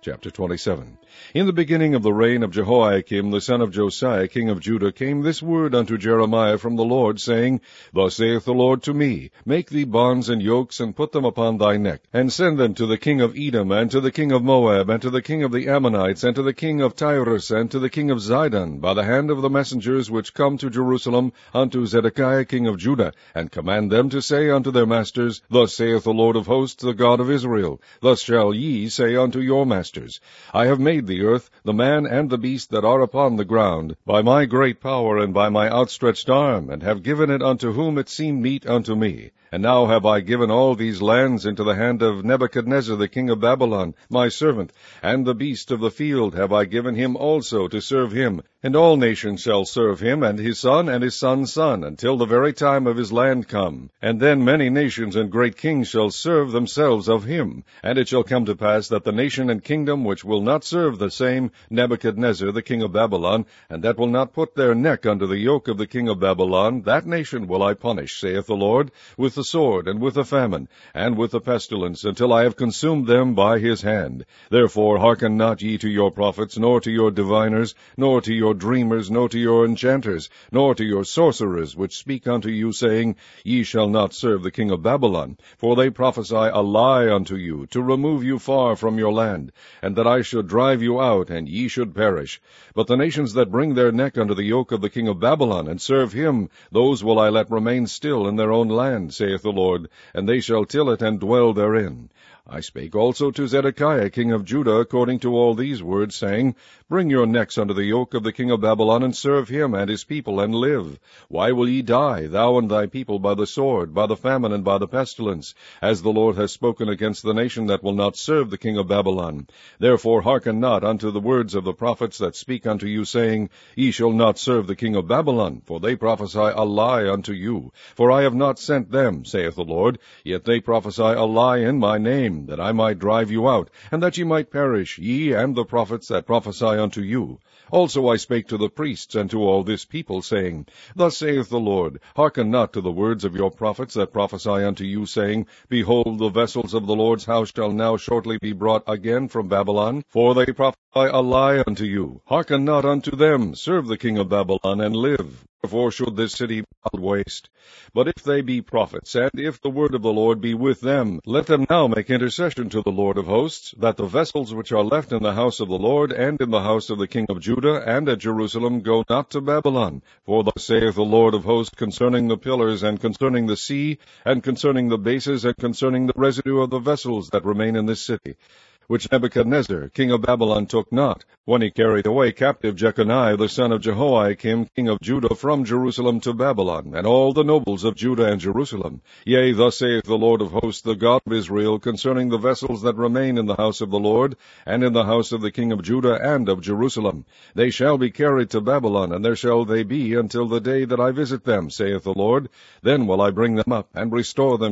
Chapter 27. In the beginning of the reign of Jehoiakim the son of Josiah king of Judah came this word unto Jeremiah from the Lord, saying, Thus saith the Lord to me, Make thee bonds and yokes, and put them upon thy neck, and send them to the king of Edom, and to the king of Moab, and to the king of the Ammonites, and to the king of Tyrus, and to the king of Zidon, by the hand of the messengers which come to Jerusalem unto Zedekiah king of Judah, and command them to say unto their masters, Thus saith the Lord of hosts, the God of Israel, Thus shall ye say unto your masters, I have made the earth, the man and the beast that are upon the ground, by my great power and by my outstretched arm, and have given it unto whom it seemed meet unto me. And now have I given all these lands into the hand of Nebuchadnezzar the king of Babylon, my servant, and the beast of the field have I given him also to serve him. And all nations shall serve him, and his son and his son's son, until the very time of his land come. And then many nations and great kings shall serve themselves of him. And it shall come to pass that the nation and kingdom which will not serve the same Nebuchadnezzar the king of Babylon, and that will not put their neck under the yoke of the king of Babylon, that nation will I punish, saith the Lord, with the sword, and with the famine, and with the pestilence, until I have consumed them by his hand. Therefore hearken not ye to your prophets, nor to your diviners, nor to your dreamers, nor to your enchanters, nor to your sorcerers, which speak unto you, saying, Ye shall not serve the king of Babylon. For they prophesy a lie unto you, to remove you far from your land, and that I should drive you out, and ye should perish. But the nations that bring their neck under the yoke of the king of Babylon, and serve him, those will I let remain still in their own land, saith the Lord, and they shall till it and dwell therein. I spake also to Zedekiah king of Judah according to all these words, saying, Bring your necks under the yoke of the king of Babylon, and serve him and his people, and live. Why will ye die, thou and thy people, by the sword, by the famine, and by the pestilence, as the Lord has spoken against the nation that will not serve the king of Babylon? Therefore hearken not unto the words of the prophets that speak unto you, saying, Ye shall not serve the king of Babylon, for they prophesy a lie unto you. For I have not sent them, saith the Lord, yet they prophesy a lie in my name, that I might drive you out, and that ye might perish, ye and the prophets that prophesy unto you. Also I spake to the priests and to all this people, saying, Thus saith the Lord, Hearken not to the words of your prophets that prophesy unto you, saying, Behold, the vessels of the Lord's house shall now shortly be brought again from Babylon, for they prophesy a lie unto you. Hearken not unto them, serve the king of Babylon, and live. Wherefore should this city be laid waste? But if they be prophets, and if the word of the Lord be with them, let them now make intercession to the Lord of hosts, that the vessels which are left in the house of the Lord, and in the house of the king of Judah, and at Jerusalem, go not to Babylon. For thus saith the Lord of hosts concerning the pillars, and concerning the sea, and concerning the bases, and concerning the residue of the vessels that remain in this city, which Nebuchadnezzar king of Babylon took not, when he carried away captive Jeconiah the son of Jehoiakim king of Judah from Jerusalem to Babylon, and all the nobles of Judah and Jerusalem. Yea, thus saith the Lord of hosts, the God of Israel, concerning the vessels that remain in the house of the Lord, and in the house of the king of Judah and of Jerusalem. They shall be carried to Babylon, and there shall they be until the day that I visit them, saith the Lord. Then will I bring them up, and restore them